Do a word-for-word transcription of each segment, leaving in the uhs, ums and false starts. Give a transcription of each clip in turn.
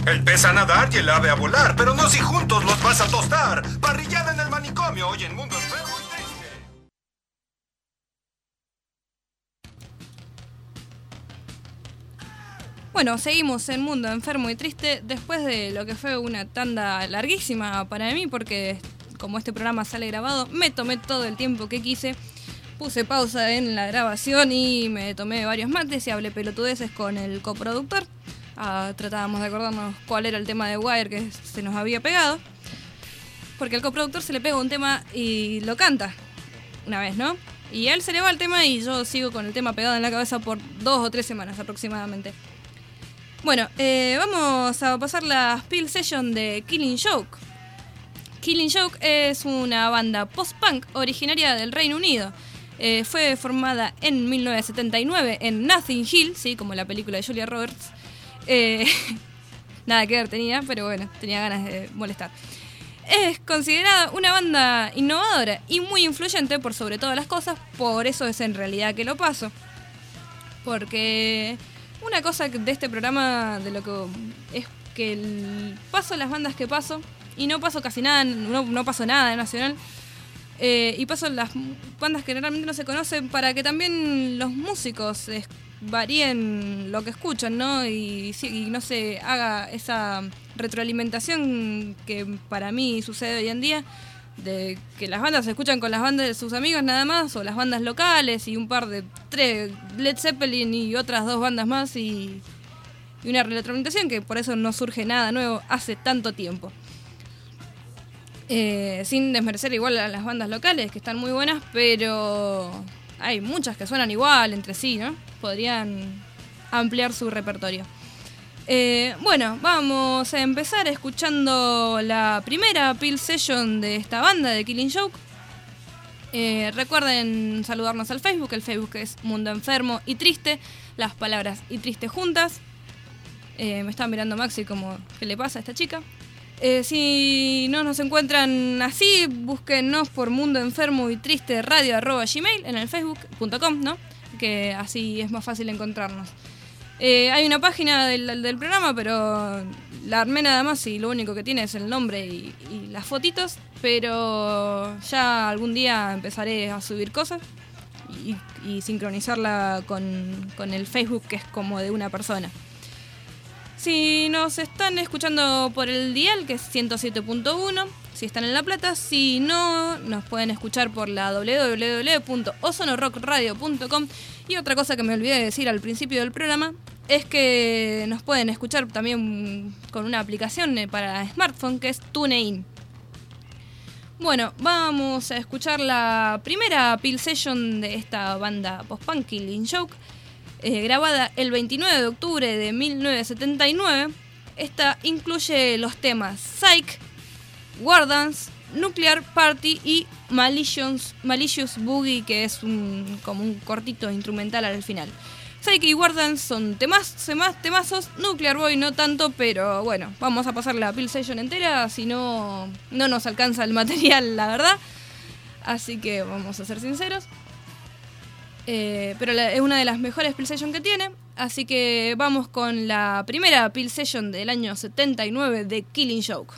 El pez a nadar y el ave a volar, pero no si juntos los vas a tostar. Parrillada en el manicomio, hoy en Mundo Enfermo y Triste. Bueno, seguimos en Mundo Enfermo y Triste después de lo que fue una tanda larguísima para mí, porque como este programa sale grabado, me tomé todo el tiempo que quise. Puse pausa en la grabación y me tomé varios mates y hablé pelotudeces con el coproductor. Ah, tratábamos de acordarnos cuál era el tema de Wire que se nos había pegado. Porque al coproductor se le pega un tema y lo canta una vez, ¿no? Y a él se le va el tema y yo sigo con el tema pegado en la cabeza por dos o tres semanas aproximadamente. Bueno, eh, vamos a pasar la Spill Session de Killing Joke. Killing Joke es una banda post-punk originaria del Reino Unido. Eh, fue formada en mil novecientos setenta y nueve en Nothing Hill, sí, como la película de Julia Roberts. Eh, nada que ver tenía, pero bueno, tenía ganas de molestar. Es considerada una banda innovadora y muy influyente por sobre todas las cosas, por eso es en realidad que lo paso. Porque una cosa de este programa, de lo que es que el paso las bandas que paso, y no paso casi nada, no, no paso nada de nacional, eh, y paso las bandas que realmente no se conocen para que también los músicos es, varíen lo que escuchan, ¿no? Y, y no se haga esa retroalimentación que para mí sucede hoy en día, de que las bandas se escuchan con las bandas de sus amigos nada más, o las bandas locales y un par de tres Led Zeppelin y otras dos bandas más, y, y una retroalimentación que por eso no surge nada nuevo hace tanto tiempo. Eh, sin desmerecer igual a las bandas locales, que están muy buenas, pero hay muchas que suenan igual entre sí, ¿no? Podrían ampliar su repertorio. Eh, bueno, vamos a empezar escuchando la primera Pill Session de esta banda de Killing Joke. Eh, recuerden saludarnos al Facebook, el Facebook es Mundo Enfermo y Triste, las palabras y triste juntas. Eh, me está mirando Maxi como, ¿qué le pasa a esta chica? Eh, si no nos encuentran así, búsquennos por Mundo Enfermo y Triste Radio arroba gmail en el facebook punto com, ¿no? Que así es más fácil encontrarnos. Eh, hay una página del, del programa, pero la armé nada más y lo único que tiene es el nombre y, y las fotitos, pero ya algún día empezaré a subir cosas y, y sincronizarla con, con el Facebook, que es como de una persona. Si nos están escuchando por el dial, que es ciento siete punto uno, si están en La Plata, si no, nos pueden escuchar por la doble u doble u doble u punto ozono rock radio punto com. Y otra cosa que me olvidé de decir al principio del programa es que nos pueden escuchar también con una aplicación para smartphone que es TuneIn. Bueno, vamos a escuchar la primera Pill Session de esta banda post-punk Killing Joke, eh, grabada el veintinueve de octubre de mil novecientos setenta y nueve. Esta incluye los temas Psych, War Dance, Nuclear Party y Malicious, Malicious Boogie, que es un, como un cortito instrumental al final. Psyche y War Dance son temas, temas, temazos, Nuclear Boy no tanto, pero bueno, vamos a pasar la Pill Session entera, si no, no nos alcanza el material, la verdad. Así que vamos a ser sinceros. Eh, pero la, es una de las mejores Pill Session que tiene, así que vamos con la primera Pill Session del año setenta y nueve de Killing Joke.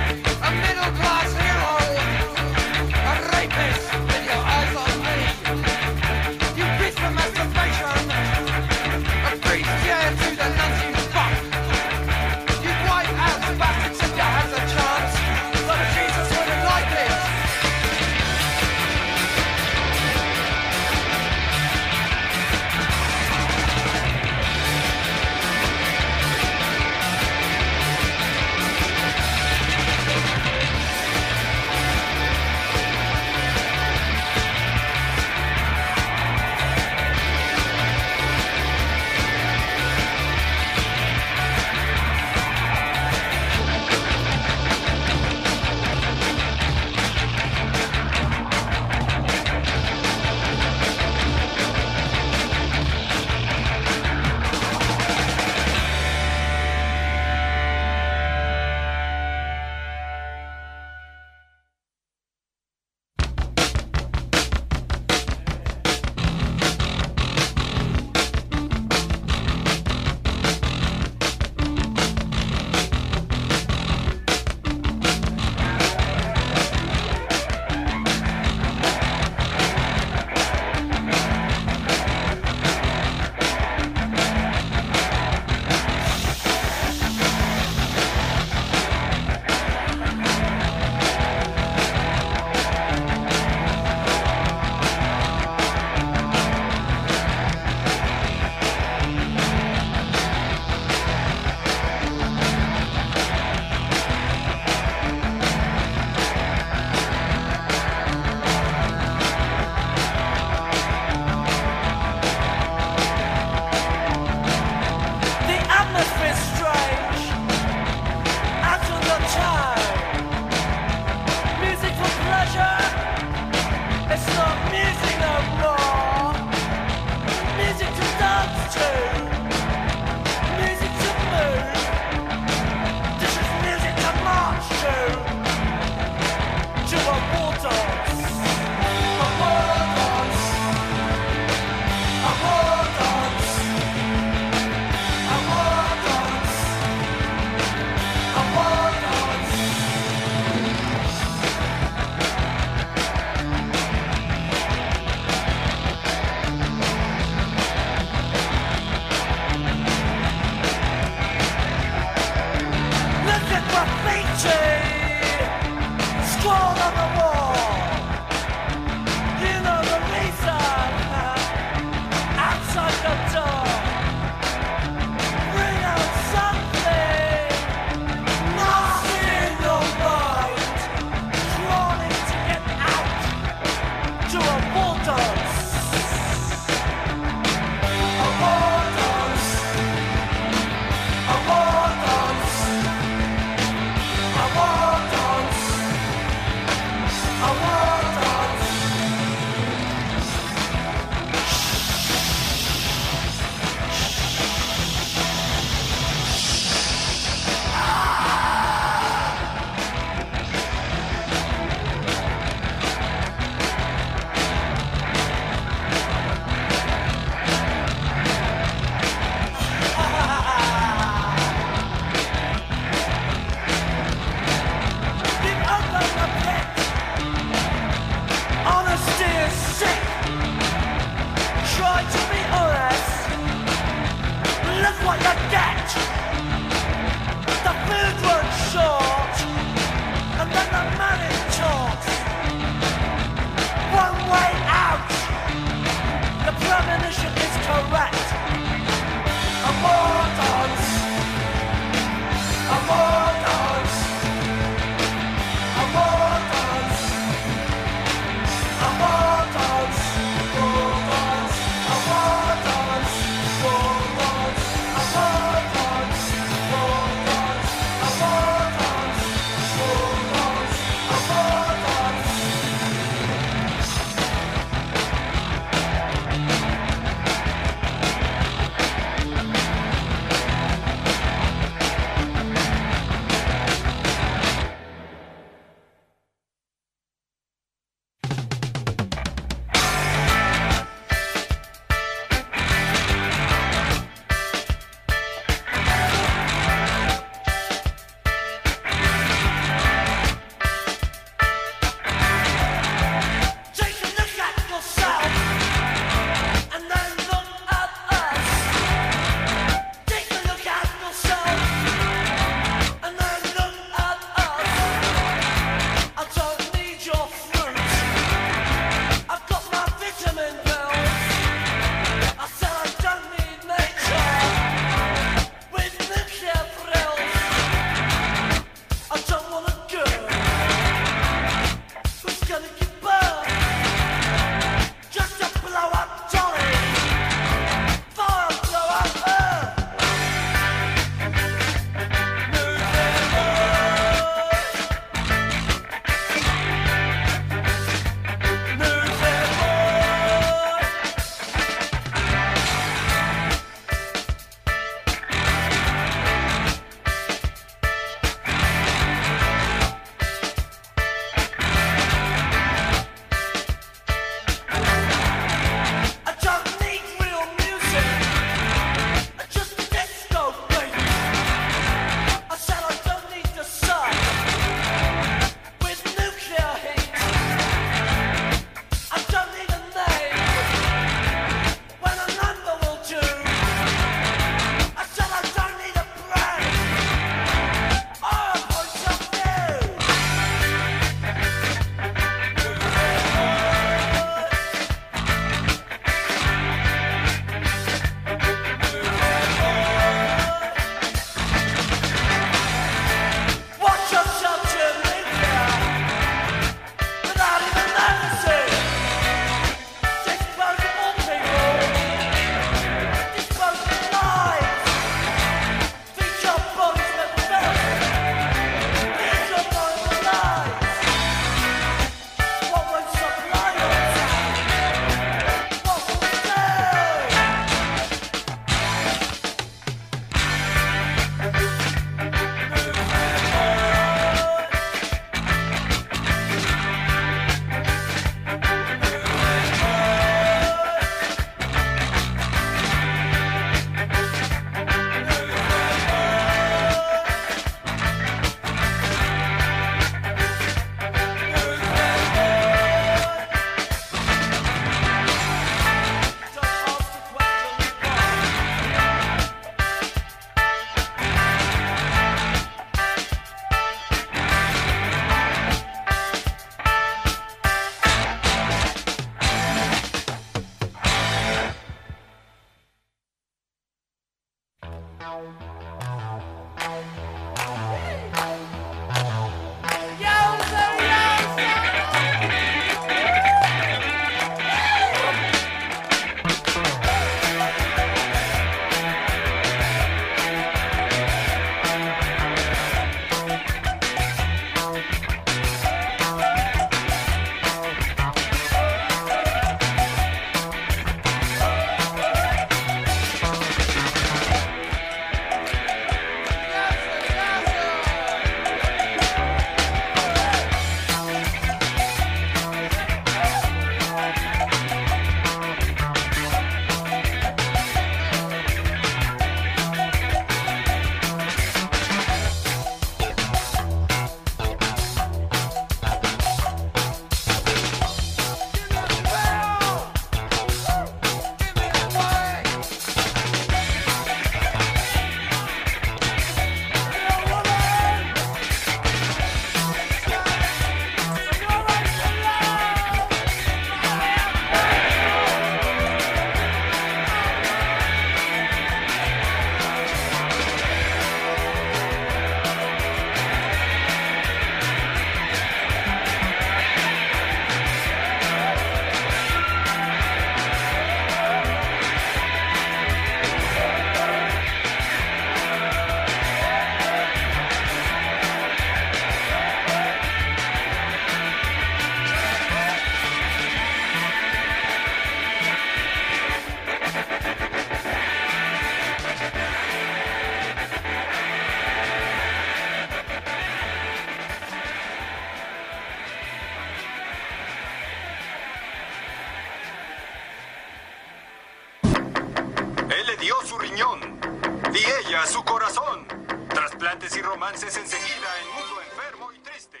riñón. Y ella, su corazón. Trasplantes y romances enseguida en Mundo Enfermo y Triste.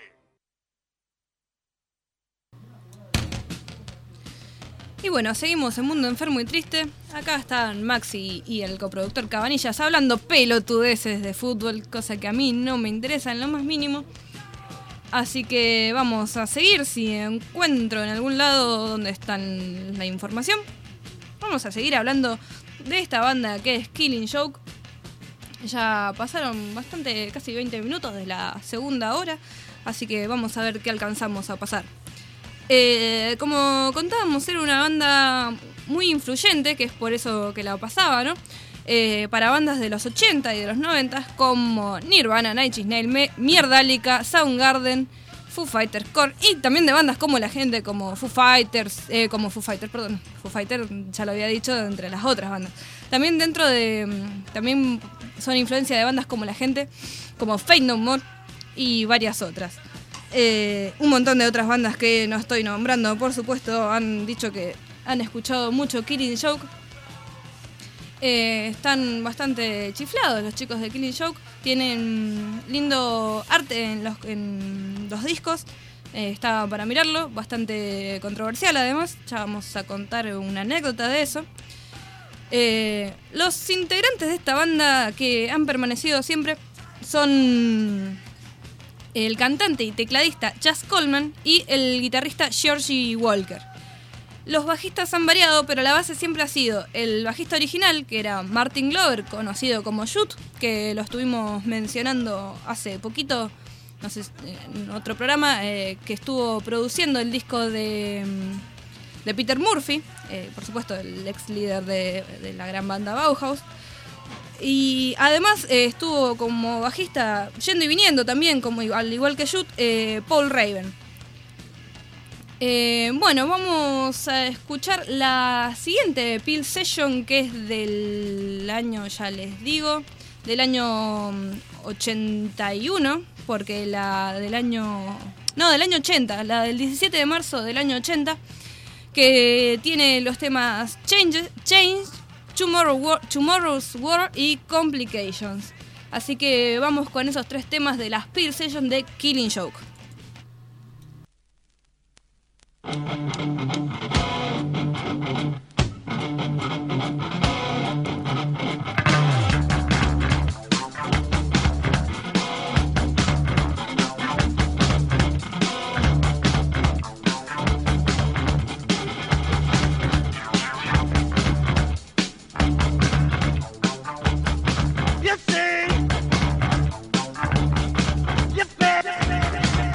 Y bueno, seguimos en Mundo Enfermo y Triste. Acá están Maxi y el coproductor Cabanillas hablando pelotudeces de fútbol, cosa que a mí no me interesa en lo más mínimo. Así que vamos a seguir. Si encuentro en algún lado donde está la información, vamos a seguir hablando de esta banda que es Killing Joke. Ya pasaron bastante, casi veinte minutos de la segunda hora, así que vamos a ver qué alcanzamos a pasar. Eh, como contábamos, era una banda muy influyente, que es por eso que la pasaba, ¿no? Eh, para bandas de los ochenta y de los noventa como Nirvana, Nine Inch Nails, Mierdálica, Soundgarden, Foo Fighters, Korn, y también de bandas como la gente, como Foo Fighters, eh, como Foo Fighters, perdón, Foo Fighters ya lo había dicho, entre las otras bandas. También dentro de, también son influencia de bandas como la gente, como Faith No More y varias otras. Eh, un montón de otras bandas que no estoy nombrando, por supuesto, han dicho que han escuchado mucho Killing Joke. Eh, están bastante chiflados los chicos de Killing Joke. Tienen lindo arte en los, en los discos. Eh, está para mirarlo, bastante controversial además. Ya vamos a contar una anécdota de eso. Eh, los integrantes de esta banda que han permanecido siempre son el cantante y tecladista Chas Coleman y el guitarrista Georgie Walker. Los bajistas han variado, pero la base siempre ha sido el bajista original, que era Martin Glover, conocido como Shoot, que lo estuvimos mencionando hace poquito, no sé, en otro programa, eh, que estuvo produciendo el disco de, de Peter Murphy, eh, por supuesto el ex líder de, de la gran banda Bauhaus. Y además eh, estuvo como bajista yendo y viniendo también, como al igual que Shoot, eh, Paul Raven. Eh, bueno, vamos a escuchar la siguiente Peel Session, que es del año, ya les digo, del año ochenta y uno, porque la del año... No, del año ochenta, la del diecisiete de marzo del año ochenta, que tiene los temas Change, Change Tomorrow, Tomorrow's War y Complications. Así que vamos con esos tres temas de las Peel Session de Killing Joke. You see, you feel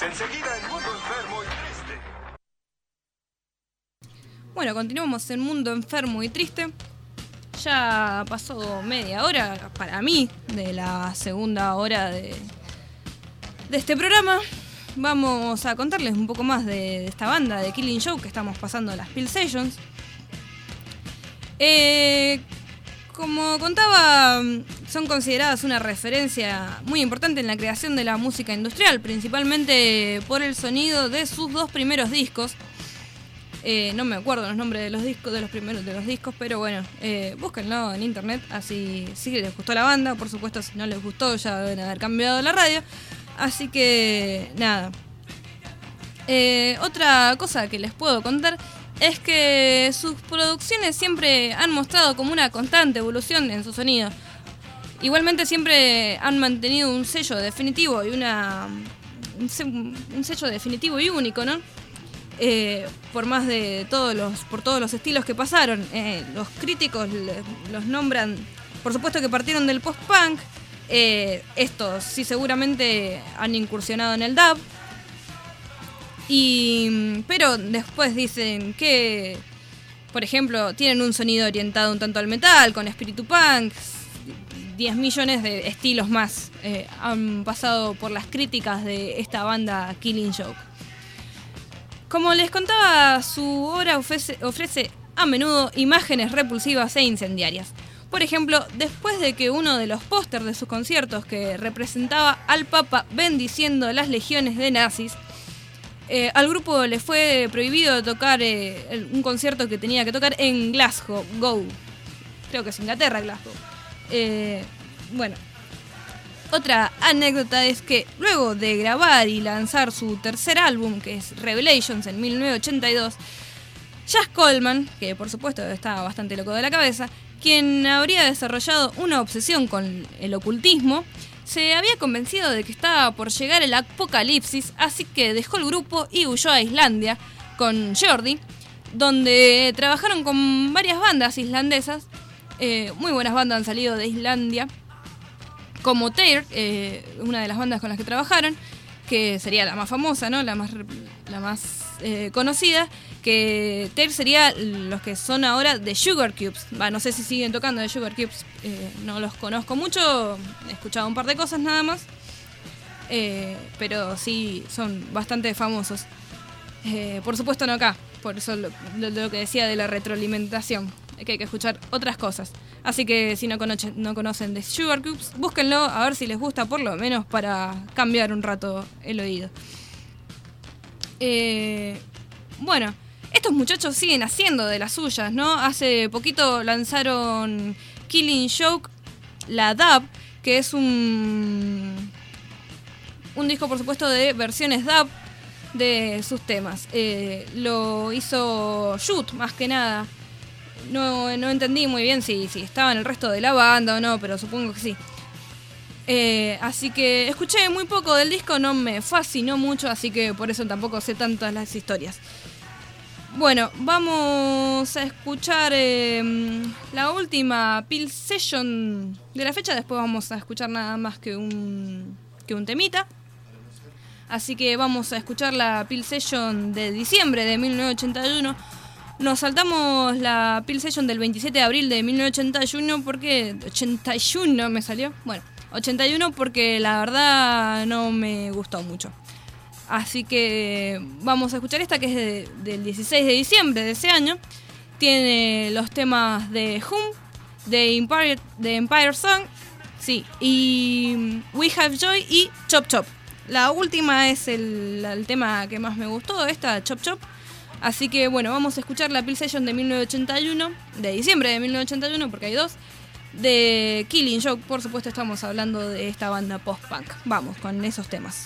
Enseguida en Mundo Enfermo y Triste. Bueno, continuamos en Mundo Enfermo y Triste. Ya pasó media hora, para mí, de la segunda hora de, de este programa. Vamos a contarles un poco más de, de esta banda, de Killing Joke, que estamos pasando las Peel Sessions. Eh, como contaba, son consideradas una referencia muy importante en la creación de la música industrial, principalmente por el sonido de sus dos primeros discos. Eh, no me acuerdo los nombres de los discos, de los primeros de los discos, pero bueno, eh, búsquenlo en internet, así si les gustó la banda, por supuesto si no les gustó ya deben haber cambiado la radio, así que nada. Eh, otra cosa que les puedo contar es que sus producciones siempre han mostrado como una constante evolución en su sonido. Igualmente siempre han mantenido un sello definitivo y una un, un sello definitivo y único, ¿no? Eh, por más de todos los por todos los estilos que pasaron, eh, los críticos le, los nombran, por supuesto que partieron del post-punk, eh, estos sí seguramente han incursionado en el dub, y pero después dicen que, por ejemplo, tienen un sonido orientado un tanto al metal, con espíritu punk. diez millones de estilos más eh, han pasado por las críticas de esta banda Killing Joke. Como les contaba, su obra ofrece, ofrece a menudo imágenes repulsivas e incendiarias. Por ejemplo, después de que uno de los pósters de sus conciertos, que representaba al Papa bendiciendo las legiones de nazis, eh, al grupo le fue prohibido tocar eh, un concierto que tenía que tocar en Glasgow, Go. Creo que es Inglaterra, Glasgow. Eh, bueno. Otra anécdota es que luego de grabar y lanzar su tercer álbum, que es Revelations, en mil novecientos ochenta y dos, Jazz Coleman, que por supuesto estaba bastante loco de la cabeza, quien habría desarrollado una obsesión con el ocultismo, se había convencido de que estaba por llegar el apocalipsis, así que dejó el grupo y huyó a Islandia con Jordi, donde trabajaron con varias bandas islandesas. Eh, muy buenas bandas han salido de Islandia, como Teir, eh, una de las bandas con las que trabajaron, que sería la más famosa, ¿no? La más, la más eh, conocida, que Teir sería los que son ahora de Sugar Cubes. Bah, no sé si siguen tocando de Sugar Cubes, eh, no los conozco mucho, he escuchado un par de cosas nada más, eh, pero sí son bastante famosos. Eh, por supuesto no acá, por eso lo, lo, lo que decía de la retroalimentación, que hay que escuchar otras cosas. Así que si no conocen, no conocen The Sugar Cubes, búsquenlo a ver si les gusta, por lo menos para cambiar un rato el oído. Eh, bueno, estos muchachos siguen haciendo de las suyas, ¿no? Hace poquito lanzaron Killing Joke, la dub, que es un, un disco, por supuesto, de versiones dub de sus temas. Eh, lo hizo Shoot, más que nada. No, no entendí muy bien si, si estaba en el resto de la banda o no, pero supongo que sí. Eh, así que escuché muy poco del disco, no me fascinó mucho, así que por eso tampoco sé tantas las historias. Bueno, vamos a escuchar eh, la última Peel Session de la fecha, después vamos a escuchar nada más que un, que un temita. Así que vamos a escuchar la Peel Session de diciembre de mil novecientos ochenta y uno. Nos saltamos la Peel Session del veintisiete de abril de mil novecientos ochenta y uno porque... ochenta y uno me salió. Bueno, ochenta y uno porque la verdad no me gustó mucho. Así que vamos a escuchar esta que es de, del dieciséis de diciembre de ese año. Tiene los temas de Hum, de Empire, de Empire Song, sí, y We Have Joy y Chop Chop. La última es el, el tema que más me gustó, esta Chop Chop. Así que bueno, vamos a escuchar la Peel Session de mil novecientos ochenta y uno, de diciembre de mil novecientos ochenta y uno, porque hay dos, de Killing Joke. Por supuesto estamos hablando de esta banda post-punk. Vamos con esos temas.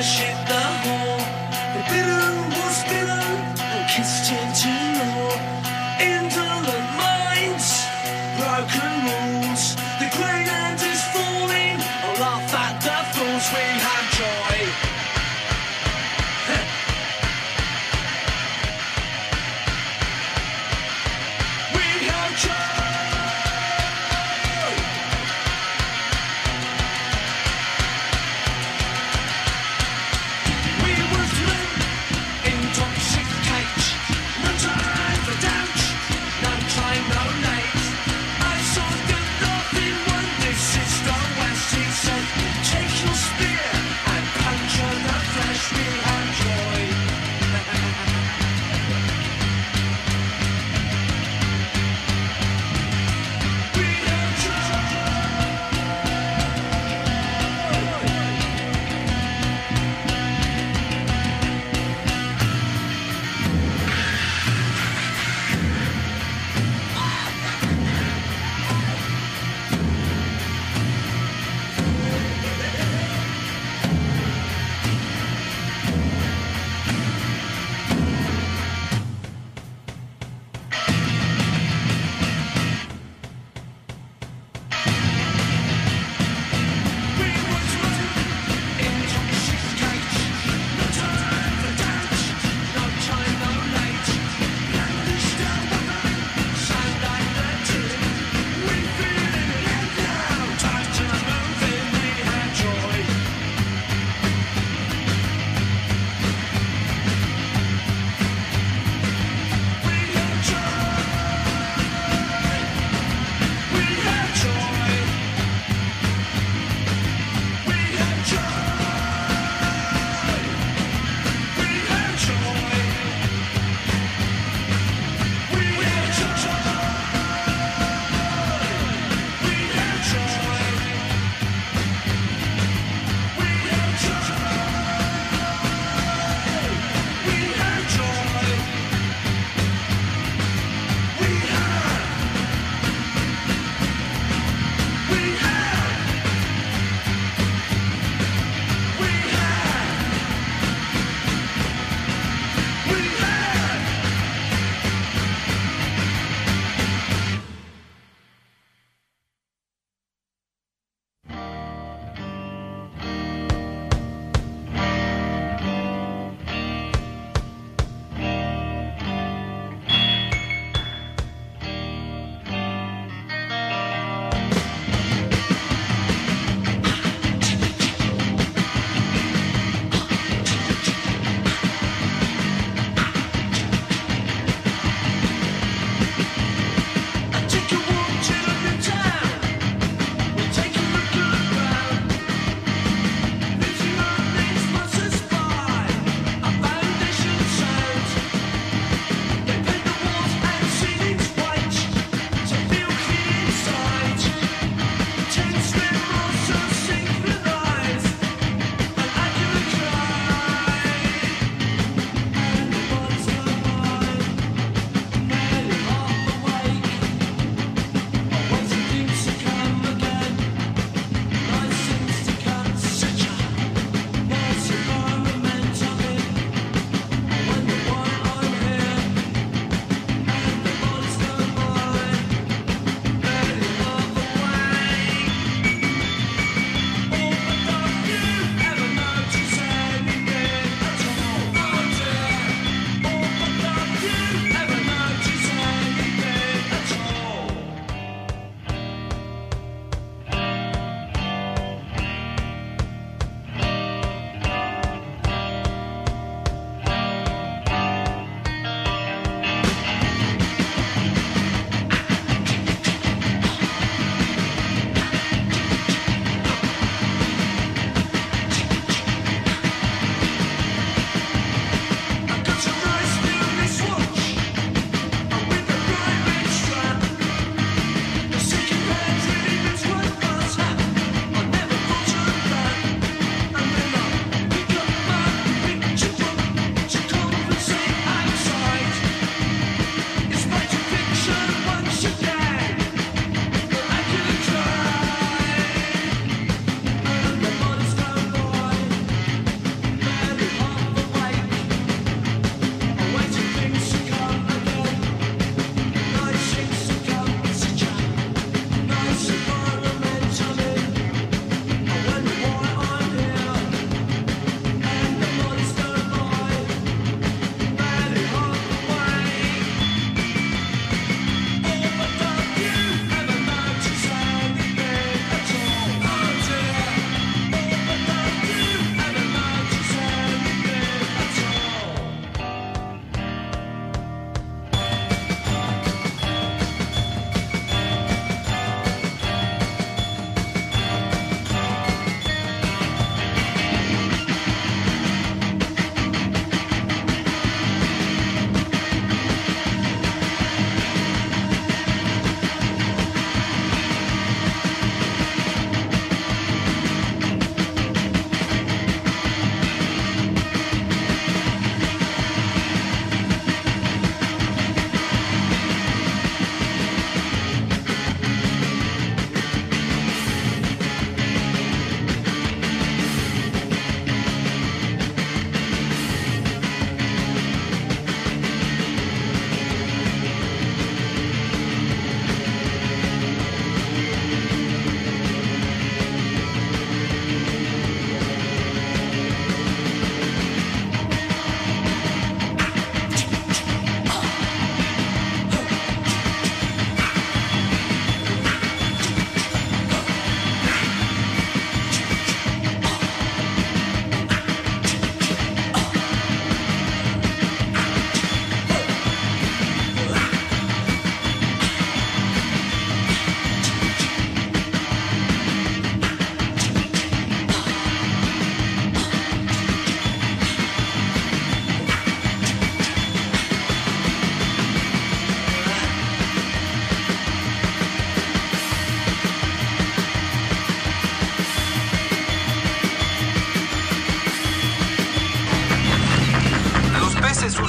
shit the whore. The bitter was bitter and kissed him to law. Indolent minds, broken rules. The great hand is falling. I'll laugh at the fools. We have joy. We have joy. We was men, intoxicate. No time for doubt, no time, no late. I saw good nothing when this is the West. He said, take your spear and punch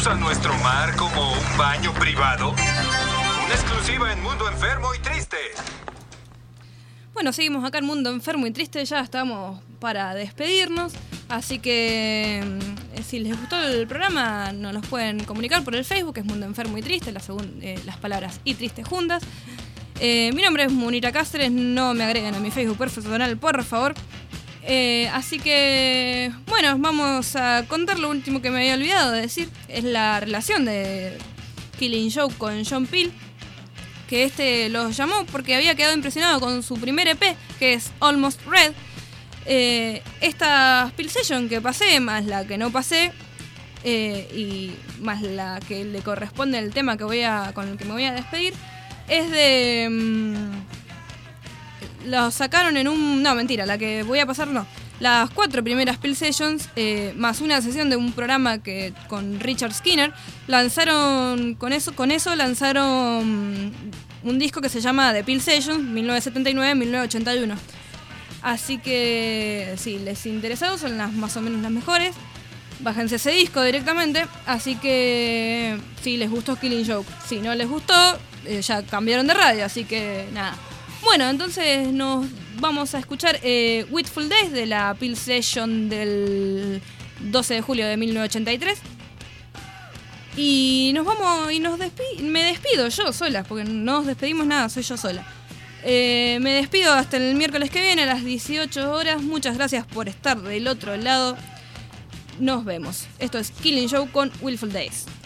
¿Usa nuestro mar como un baño privado? Una exclusiva en Mundo Enfermo y Triste. Bueno, seguimos acá en Mundo Enfermo y Triste, ya estamos para despedirnos, así que eh, si les gustó el programa nos los pueden comunicar por el Facebook, que es Mundo Enfermo y Triste, la segun, eh, las palabras y triste juntas. Eh, mi nombre es Munira Cáceres, no me agreguen a mi Facebook personal, por favor. Eh, así que, bueno, vamos a contar lo último que me había olvidado de decir, es la relación de Killing Joke con John Peel, que este los llamó porque había quedado impresionado con su primer E P, que es Almost Red. Eh, esta Peel Session que pasé, más la que no pasé, eh, y más la que le corresponde el tema que voy a, con el que me voy a despedir, es de... Mmm, lo sacaron en un... No, mentira, la que voy a pasar no. Las cuatro primeras Peel Sessions, eh, más una sesión de un programa que con Richard Skinner, lanzaron, con eso, con eso lanzaron un disco que se llama The Peel Sessions, mil novecientos setenta y nueve a mil novecientos ochenta y uno. Así que, si les interesados, son las más o menos las mejores. Bájense ese disco directamente. Así que, si les gustó Killing Joke. Si no les gustó, eh, ya cambiaron de radio, así que nada. Bueno, entonces nos vamos a escuchar eh, Witful Days de la Peel Session del doce de julio de mil novecientos ochenta y tres. Y nos vamos y nos despido, me despido yo sola, porque no nos despedimos nada, soy yo sola. Eh, me despido hasta el miércoles que viene a las dieciocho horas. Muchas gracias por estar del otro lado. Nos vemos. Esto es Killing Joke con Witful Days.